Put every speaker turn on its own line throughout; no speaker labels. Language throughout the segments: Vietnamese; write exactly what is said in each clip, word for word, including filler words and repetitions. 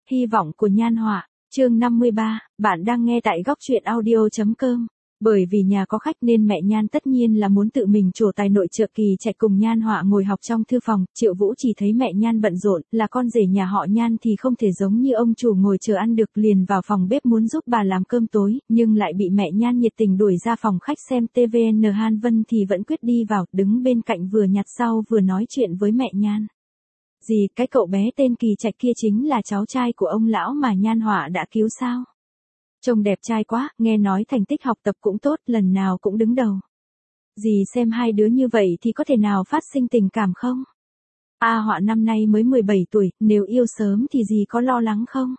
Hy vọng của Nhan Họa, chương năm mươi ba, bạn đang nghe tại góc truyện audio.com. Bởi vì nhà có khách nên mẹ Nhan tất nhiên là muốn tự mình trổ tài nội trợ. Kỳ Trạch cùng Nhan Họa ngồi học trong thư phòng, Triệu Vũ chỉ thấy mẹ Nhan bận rộn, là con rể nhà họ Nhan thì không thể giống như ông chủ ngồi chờ ăn được, liền vào phòng bếp muốn giúp bà làm cơm tối, nhưng lại bị mẹ Nhan nhiệt tình đuổi ra phòng khách xem ti vi. Hàn Vân thì vẫn quyết đi vào, đứng bên cạnh vừa nhặt rau vừa nói chuyện với mẹ Nhan. Dì, cái cậu bé tên Kỳ Trạch kia chính là cháu trai của ông lão mà Nhan Họa đã cứu sao? Trông đẹp trai quá, nghe nói thành tích học tập cũng tốt, lần nào cũng đứng đầu. Dì xem hai đứa như vậy thì có thể nào phát sinh tình cảm không? A Họa năm nay mới mười bảy tuổi, nếu yêu sớm thì dì có lo lắng không?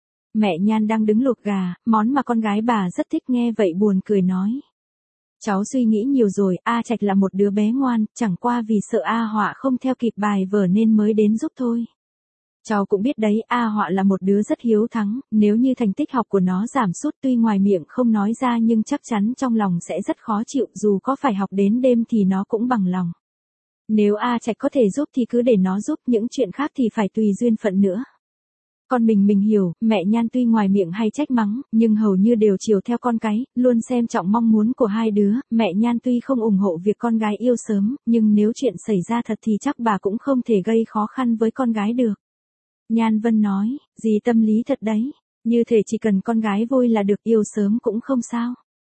Mẹ Nhan đang đứng luộc gà, món mà con gái bà rất thích, nghe vậy buồn cười nói. Cháu suy nghĩ nhiều rồi, A Trạch là một đứa bé ngoan, chẳng qua vì sợ A Họa không theo kịp bài vở nên mới đến giúp thôi. Cháu cũng biết đấy, A Họa là một đứa rất hiếu thắng, nếu như thành tích học của nó giảm sút tuy ngoài miệng không nói ra nhưng chắc chắn trong lòng sẽ rất khó chịu, dù có phải học đến đêm thì nó cũng bằng lòng. Nếu A Trạch có thể giúp thì cứ để nó giúp, những chuyện khác thì phải tùy duyên phận nữa. Con mình mình hiểu, mẹ Nhan tuy ngoài miệng hay trách mắng, nhưng hầu như đều chiều theo con cái, luôn xem trọng mong muốn của hai đứa. Mẹ Nhan tuy không ủng hộ việc con gái yêu sớm, nhưng nếu chuyện xảy ra thật thì chắc bà cũng không thể gây khó khăn với con gái được. Nhan Vân nói, dì tâm lý thật đấy, như thể chỉ cần con gái vui là được, yêu sớm cũng không sao.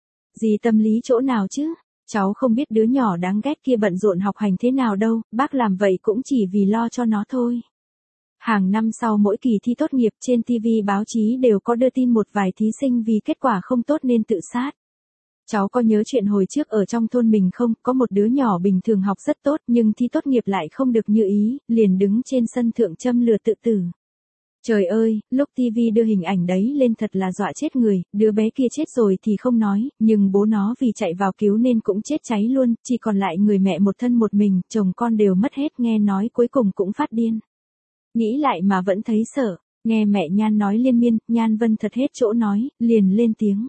Dì tâm lý chỗ nào chứ, cháu không biết đứa nhỏ đáng ghét kia bận rộn học hành thế nào đâu, bác làm vậy cũng chỉ vì lo cho nó thôi. Hàng năm sau mỗi kỳ thi tốt nghiệp, trên ti vi báo chí đều có đưa tin một vài thí sinh vì kết quả không tốt nên tự sát. Cháu có nhớ chuyện hồi trước ở trong thôn mình không, có một đứa nhỏ bình thường học rất tốt nhưng thi tốt nghiệp lại không được như ý, liền đứng trên sân thượng châm lửa tự tử. Trời ơi, lúc ti vi đưa hình ảnh đấy lên thật là dọa chết người, đứa bé kia chết rồi thì không nói, nhưng bố nó vì chạy vào cứu nên cũng chết cháy luôn, chỉ còn lại người mẹ một thân một mình, chồng con đều mất hết, nghe nói cuối cùng cũng phát điên. Nghĩ lại mà vẫn thấy sợ, nghe mẹ Nhan nói liên miên, Nhan Vân thật hết chỗ nói, liền lên tiếng.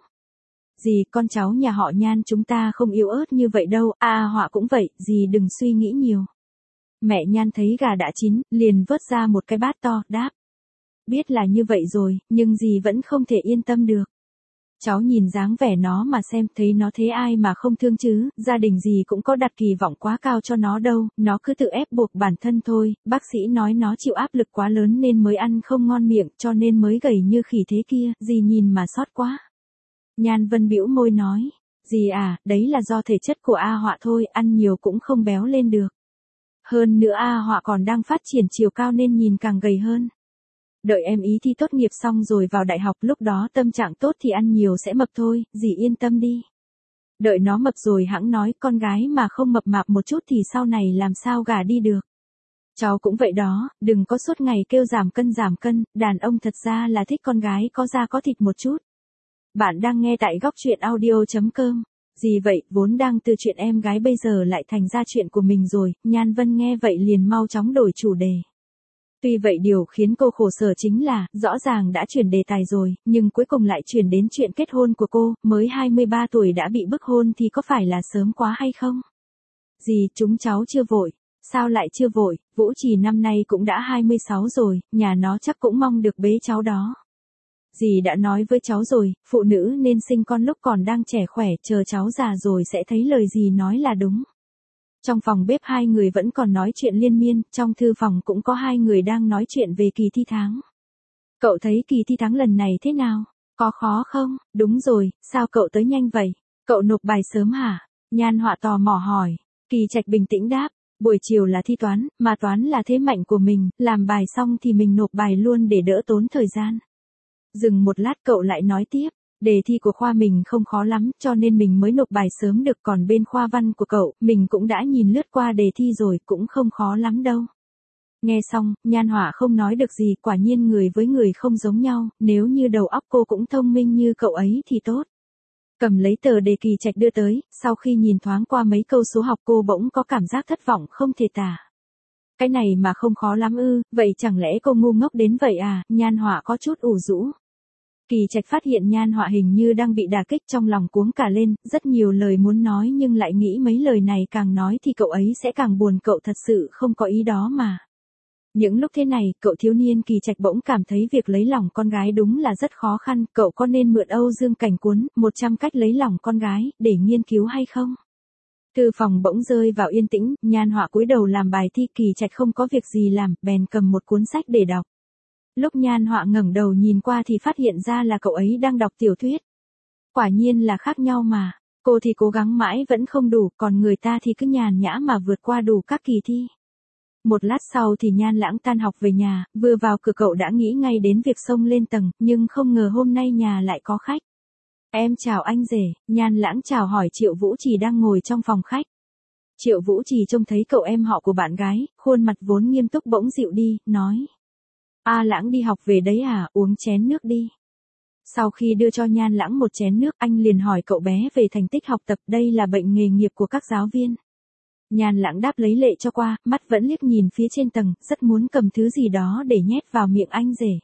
Dì, con cháu nhà họ Nhan chúng ta không yếu ớt như vậy đâu, A Họa cũng vậy, dì đừng suy nghĩ nhiều. Mẹ Nhan thấy gà đã chín, liền vớt ra một cái bát to, đáp. Biết là như vậy rồi, nhưng dì vẫn không thể yên tâm được. Cháu nhìn dáng vẻ nó mà xem, thấy nó thế ai mà không thương chứ, gia đình dì cũng có đặt kỳ vọng quá cao cho nó đâu, nó cứ tự ép buộc bản thân thôi, bác sĩ nói nó chịu áp lực quá lớn nên mới ăn không ngon miệng, cho nên mới gầy như khỉ thế kia, dì nhìn mà xót quá. Nhan Vân bĩu môi nói, dì à, đấy là do thể chất của A Họa thôi, ăn nhiều cũng không béo lên được. Hơn nữa A Họa còn đang phát triển chiều cao nên nhìn càng gầy hơn. Đợi em ý thi tốt nghiệp xong rồi vào đại học, lúc đó tâm trạng tốt thì ăn nhiều sẽ mập thôi, dì yên tâm đi. Đợi nó mập rồi hẵng nói, con gái mà không mập mạp một chút thì sau này làm sao gả đi được. Cháu cũng vậy đó, đừng có suốt ngày kêu giảm cân giảm cân, đàn ông thật ra là thích con gái có da có thịt một chút. Bạn đang nghe tại góc truyện audio.com. Gì vậy, vốn đang từ chuyện em gái bây giờ lại thành ra chuyện của mình rồi, Nhan Vân nghe vậy liền mau chóng đổi chủ đề. Tuy vậy điều khiến cô khổ sở chính là, rõ ràng đã chuyển đề tài rồi, nhưng cuối cùng lại chuyển đến chuyện kết hôn của cô, mới hai mươi ba tuổi đã bị bức hôn thì có phải là sớm quá hay không? Dì, chúng cháu chưa vội. Sao lại chưa vội, Vũ Trì năm nay cũng đã hai mươi sáu rồi, nhà nó chắc cũng mong được bế cháu đó. Dì đã nói với cháu rồi, phụ nữ nên sinh con lúc còn đang trẻ khỏe, chờ cháu già rồi sẽ thấy lời dì nói là đúng. Trong phòng bếp hai người vẫn còn nói chuyện liên miên, trong thư phòng cũng có hai người đang nói chuyện về kỳ thi tháng. Cậu thấy kỳ thi tháng lần này thế nào? Có khó không? Đúng rồi, sao cậu tới nhanh vậy? Cậu nộp bài sớm hả? Nhan Họa tò mò hỏi. Kỳ Trạch bình tĩnh đáp, buổi chiều là thi toán, mà toán là thế mạnh của mình, làm bài xong thì mình nộp bài luôn để đỡ tốn thời gian. Dừng một lát cậu lại nói tiếp, đề thi của khoa mình không khó lắm, cho nên mình mới nộp bài sớm được, còn bên khoa văn của cậu, mình cũng đã nhìn lướt qua đề thi rồi, cũng không khó lắm đâu. Nghe xong, Nhan Họa không nói được gì, quả nhiên người với người không giống nhau, nếu như đầu óc cô cũng thông minh như cậu ấy thì tốt. Cầm lấy tờ đề Kỳ Trạch đưa tới, sau khi nhìn thoáng qua mấy câu số học cô bỗng có cảm giác thất vọng không thể tả. Cái này mà không khó lắm ư, vậy chẳng lẽ cô ngu ngốc đến vậy à? Nhan Họa có chút ủ rũ. Kỳ Trạch phát hiện Nhan Họa hình như đang bị đả kích, trong lòng cuống cả lên, rất nhiều lời muốn nói nhưng lại nghĩ mấy lời này càng nói thì cậu ấy sẽ càng buồn, cậu thật sự không có ý đó mà. Những lúc thế này, cậu thiếu niên Kỳ Trạch bỗng cảm thấy việc lấy lòng con gái đúng là rất khó khăn, cậu có nên mượn Âu Dương Cảnh cuốn một trăm cách lấy lòng con gái để nghiên cứu hay không? Thư phòng bỗng rơi vào yên tĩnh, Nhan Họa cúi đầu làm bài thi, Kỳ Trạch không có việc gì làm, bèn cầm một cuốn sách để đọc. Lúc Nhan Họa ngẩng đầu nhìn qua thì phát hiện ra là cậu ấy đang đọc tiểu thuyết. Quả nhiên là khác nhau mà, cô thì cố gắng mãi vẫn không đủ, còn người ta thì cứ nhàn nhã mà vượt qua đủ các kỳ thi. Một lát sau thì Nhan Lãng tan học về nhà, vừa vào cửa cậu đã nghĩ ngay đến việc xông lên tầng, nhưng không ngờ hôm nay nhà lại có khách. Em chào anh rể, Nhan Lãng chào hỏi Triệu Vũ Trì đang ngồi trong phòng khách. Triệu Vũ Trì trông thấy cậu em họ của bạn gái, khuôn mặt vốn nghiêm túc bỗng dịu đi, nói. A Lãng đi học về đấy à, uống chén nước đi. Sau khi đưa cho Nhan Lãng một chén nước, anh liền hỏi cậu bé về thành tích học tập, đây là bệnh nghề nghiệp của các giáo viên. Nhan Lãng đáp lấy lệ cho qua, mắt vẫn liếc nhìn phía trên tầng, rất muốn cầm thứ gì đó để nhét vào miệng anh rể.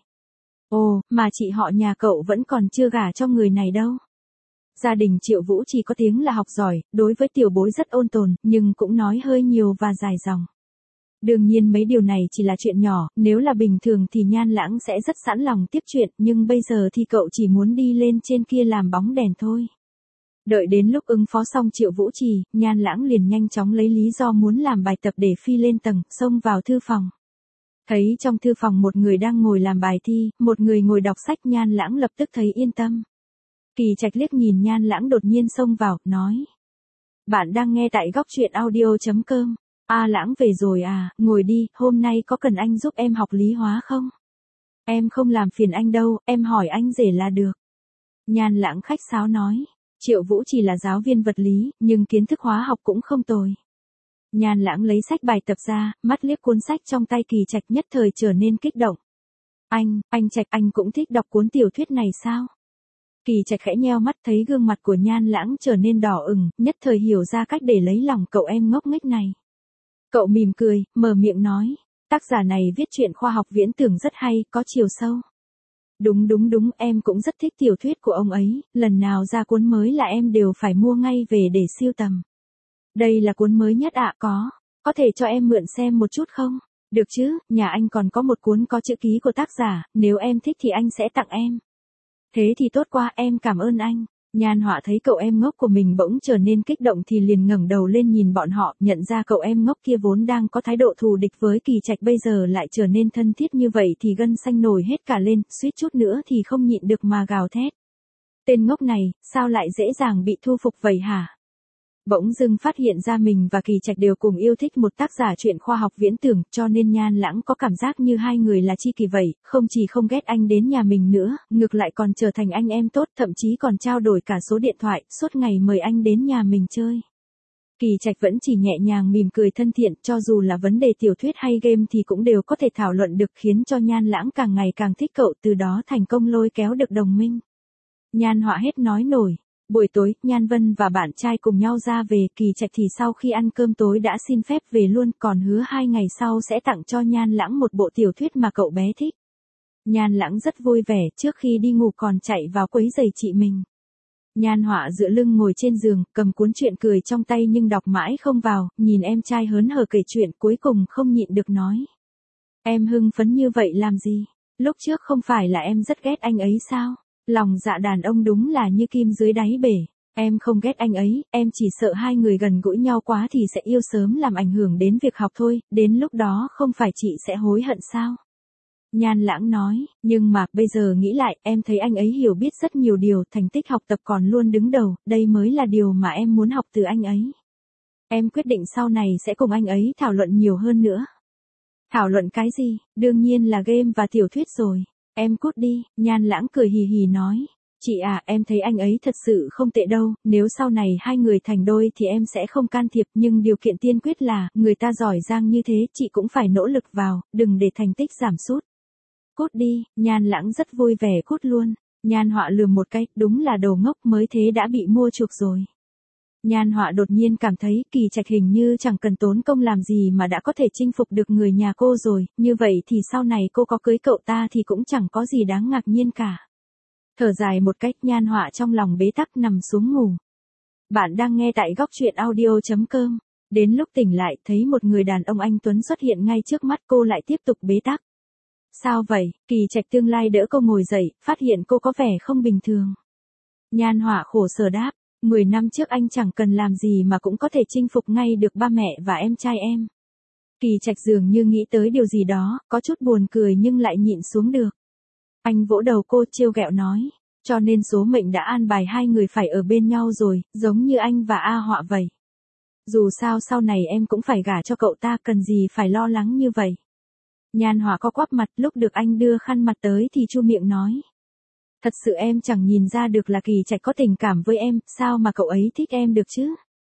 Ồ, mà chị họ nhà cậu vẫn còn chưa gả cho người này đâu. Gia đình Triệu Vũ chỉ có tiếng là học giỏi, đối với tiểu bối rất ôn tồn, nhưng cũng nói hơi nhiều và dài dòng. Đương nhiên mấy điều này chỉ là chuyện nhỏ, nếu là bình thường thì Nhan Lãng sẽ rất sẵn lòng tiếp chuyện, nhưng bây giờ thì cậu chỉ muốn đi lên trên kia làm bóng đèn thôi. Đợi đến lúc ứng phó xong Triệu Vũ Trì, Nhan Lãng liền nhanh chóng lấy lý do muốn làm bài tập để phi lên tầng, xông vào thư phòng. Thấy trong thư phòng một người đang ngồi làm bài thi, một người ngồi đọc sách, Nhan Lãng lập tức thấy yên tâm. Kỳ Trạch liếc nhìn Nhan Lãng đột nhiên xông vào, nói. Bạn đang nghe tại góc truyện audio chấm com. A Lãng về rồi à, ngồi đi, hôm nay có cần anh giúp em học lý hóa không? Em không làm phiền anh đâu, em hỏi anh rể là được. Nhan Lãng khách sáo nói. Triệu Vũ chỉ là giáo viên vật lý, nhưng kiến thức hóa học cũng không tồi. Nhan Lãng lấy sách bài tập ra, mắt liếc cuốn sách trong tay Kỳ Trạch, nhất thời trở nên kích động. Anh, anh Trạch, anh cũng thích đọc cuốn tiểu thuyết này sao? Kỳ Trạch khẽ nheo mắt, thấy gương mặt của Nhan Lãng trở nên đỏ ửng, nhất thời hiểu ra cách để lấy lòng cậu em ngốc nghếch này. Cậu mỉm cười, mở miệng nói, tác giả này viết truyện khoa học viễn tưởng rất hay, có chiều sâu. Đúng đúng đúng, em cũng rất thích tiểu thuyết của ông ấy, lần nào ra cuốn mới là em đều phải mua ngay về để sưu tầm. Đây là cuốn mới nhất ạ, à, có, có thể cho em mượn xem một chút không? Được chứ, nhà anh còn có một cuốn có chữ ký của tác giả, nếu em thích thì anh sẽ tặng em. Thế thì tốt quá, em cảm ơn anh. Nhan Họa thấy cậu em ngốc của mình bỗng trở nên kích động thì liền ngẩng đầu lên nhìn bọn họ, nhận ra cậu em ngốc kia vốn đang có thái độ thù địch với Kỳ Trạch bây giờ lại trở nên thân thiết như vậy thì gân xanh nổi hết cả lên, suýt chút nữa thì không nhịn được mà gào thét. Tên ngốc này, sao lại dễ dàng bị thu phục vậy hả? Bỗng dưng phát hiện ra mình và Kỳ Trạch đều cùng yêu thích một tác giả truyện khoa học viễn tưởng, cho nên Nhan Lãng có cảm giác như hai người là tri kỷ vậy, không chỉ không ghét anh đến nhà mình nữa, ngược lại còn trở thành anh em tốt, thậm chí còn trao đổi cả số điện thoại, suốt ngày mời anh đến nhà mình chơi. Kỳ Trạch vẫn chỉ nhẹ nhàng mỉm cười thân thiện, cho dù là vấn đề tiểu thuyết hay game thì cũng đều có thể thảo luận được, khiến cho Nhan Lãng càng ngày càng thích cậu, từ đó thành công lôi kéo được đồng minh. Nhan Họa hết nói nổi. Buổi tối, Nhan Vân và bạn trai cùng nhau ra về, Kỳ Trạch thì sau khi ăn cơm tối đã xin phép về luôn, còn hứa hai ngày sau sẽ tặng cho Nhan Lãng một bộ tiểu thuyết mà cậu bé thích. Nhan Lãng rất vui vẻ, trước khi đi ngủ còn chạy vào quấy giày chị mình. Nhan Họa dựa lưng ngồi trên giường, cầm cuốn truyện cười trong tay nhưng đọc mãi không vào, nhìn em trai hớn hở kể chuyện, cuối cùng không nhịn được nói. Em hưng phấn như vậy làm gì? Lúc trước không phải là em rất ghét anh ấy sao? Lòng dạ đàn ông đúng là như kim dưới đáy bể. Em không ghét anh ấy, em chỉ sợ hai người gần gũi nhau quá thì sẽ yêu sớm làm ảnh hưởng đến việc học thôi, đến lúc đó không phải chị sẽ hối hận sao? Nhan Lãng nói, nhưng mà bây giờ nghĩ lại, em thấy anh ấy hiểu biết rất nhiều điều, thành tích học tập còn luôn đứng đầu, đây mới là điều mà em muốn học từ anh ấy. Em quyết định sau này sẽ cùng anh ấy thảo luận nhiều hơn nữa. Thảo luận cái gì? Đương nhiên là game và tiểu thuyết rồi. Em cút đi, Nhan Lãng cười hì hì nói. Chị à, em thấy anh ấy thật sự không tệ đâu, nếu sau này hai người thành đôi thì em sẽ không can thiệp, nhưng điều kiện tiên quyết là, người ta giỏi giang như thế, chị cũng phải nỗ lực vào, đừng để thành tích giảm sút. Cút đi, Nhan Lãng rất vui vẻ cút luôn. Nhan Họa lườm một cái, đúng là đồ ngốc, mới thế đã bị mua chuộc rồi. Nhan Họa đột nhiên cảm thấy Kỳ Trạch hình như chẳng cần tốn công làm gì mà đã có thể chinh phục được người nhà cô rồi, như vậy thì sau này cô có cưới cậu ta thì cũng chẳng có gì đáng ngạc nhiên cả. Thở dài một cách, Nhan Họa trong lòng bế tắc nằm xuống ngủ. Bạn đang nghe tại góc truyện audio chấm com. Đến lúc tỉnh lại, thấy một người đàn ông anh tuấn xuất hiện ngay trước mắt, cô lại tiếp tục bế tắc. Sao vậy? Kỳ Trạch tương lai đỡ cô ngồi dậy, phát hiện cô có vẻ không bình thường. Nhan Họa khổ sở đáp, mười năm trước anh chẳng cần làm gì mà cũng có thể chinh phục ngay được ba mẹ và em trai em. Kỳ Trạch dường như nghĩ tới điều gì đó, có chút buồn cười nhưng lại nhịn xuống được. Anh vỗ đầu cô trêu ghẹo nói, cho nên số mệnh đã an bài hai người phải ở bên nhau rồi, giống như anh và A Họa vậy. Dù sao sau này em cũng phải gả cho cậu ta, cần gì phải lo lắng như vậy. Nhan Họa co quắp mặt, lúc được anh đưa khăn mặt tới thì chu miệng nói. Thật sự em chẳng nhìn ra được là Kỳ Trạch có tình cảm với em, sao mà cậu ấy thích em được chứ?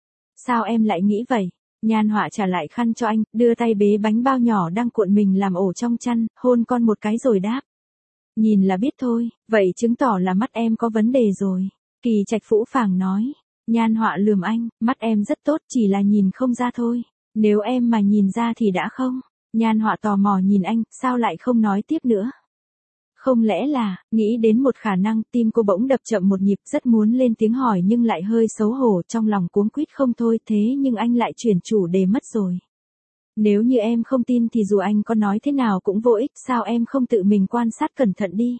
Sao em lại nghĩ vậy? Nhan Họa trả lại khăn cho anh, đưa tay bế bánh bao nhỏ đang cuộn mình làm ổ trong chăn, hôn con một cái rồi đáp. Nhìn là biết thôi, vậy chứng tỏ là mắt em có vấn đề rồi. Kỳ Trạch phũ phàng nói. Nhan Họa lườm anh, mắt em rất tốt, chỉ là nhìn không ra thôi. Nếu em mà nhìn ra thì đã không. Nhan Họa tò mò nhìn anh, sao lại không nói tiếp nữa? Không lẽ là, nghĩ đến một khả năng, tim cô bỗng đập chậm một nhịp, rất muốn lên tiếng hỏi nhưng lại hơi xấu hổ, trong lòng cuống quýt không thôi, thế nhưng anh lại chuyển chủ đề mất rồi. Nếu như em không tin thì dù anh có nói thế nào cũng vô ích, sao em không tự mình quan sát cẩn thận đi?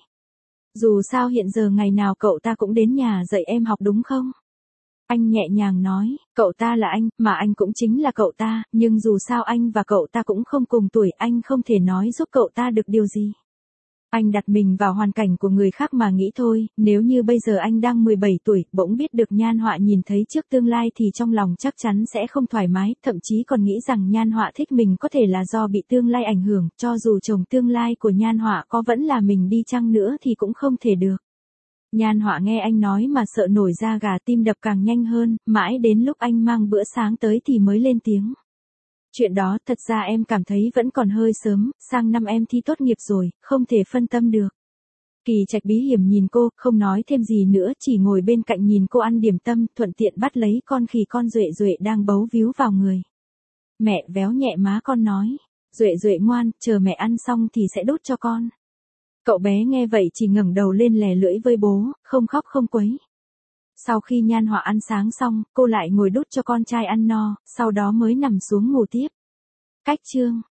Dù sao hiện giờ ngày nào cậu ta cũng đến nhà dạy em học đúng không? Anh nhẹ nhàng nói, cậu ta là anh, mà anh cũng chính là cậu ta, nhưng dù sao anh và cậu ta cũng không cùng tuổi, anh không thể nói giúp cậu ta được điều gì. Anh đặt mình vào hoàn cảnh của người khác mà nghĩ thôi, nếu như bây giờ anh đang mười bảy tuổi, bỗng biết được Nhan Họa nhìn thấy trước tương lai thì trong lòng chắc chắn sẽ không thoải mái, thậm chí còn nghĩ rằng Nhan Họa thích mình có thể là do bị tương lai ảnh hưởng, cho dù chồng tương lai của Nhan Họa có vẫn là mình đi chăng nữa thì cũng không thể được. Nhan Họa nghe anh nói mà sợ nổi da gà, tim đập càng nhanh hơn, mãi đến lúc anh mang bữa sáng tới thì mới lên tiếng. Chuyện đó thật ra em cảm thấy vẫn còn hơi sớm, sang năm em thi tốt nghiệp rồi, không thể phân tâm được. Kỳ Trạch bí hiểm nhìn cô, không nói thêm gì nữa, chỉ ngồi bên cạnh nhìn cô ăn điểm tâm, thuận tiện bắt lấy con khỉ con Duệ Duệ đang bấu víu vào người. Mẹ véo nhẹ má con nói, Duệ Duệ ngoan, chờ mẹ ăn xong thì sẽ đút cho con. Cậu bé nghe vậy chỉ ngẩng đầu lên lè lưỡi với bố, không khóc không quấy. Sau khi Nhan Họa ăn sáng xong, cô lại ngồi đút cho con trai ăn no, sau đó mới nằm xuống ngủ tiếp. Cách chương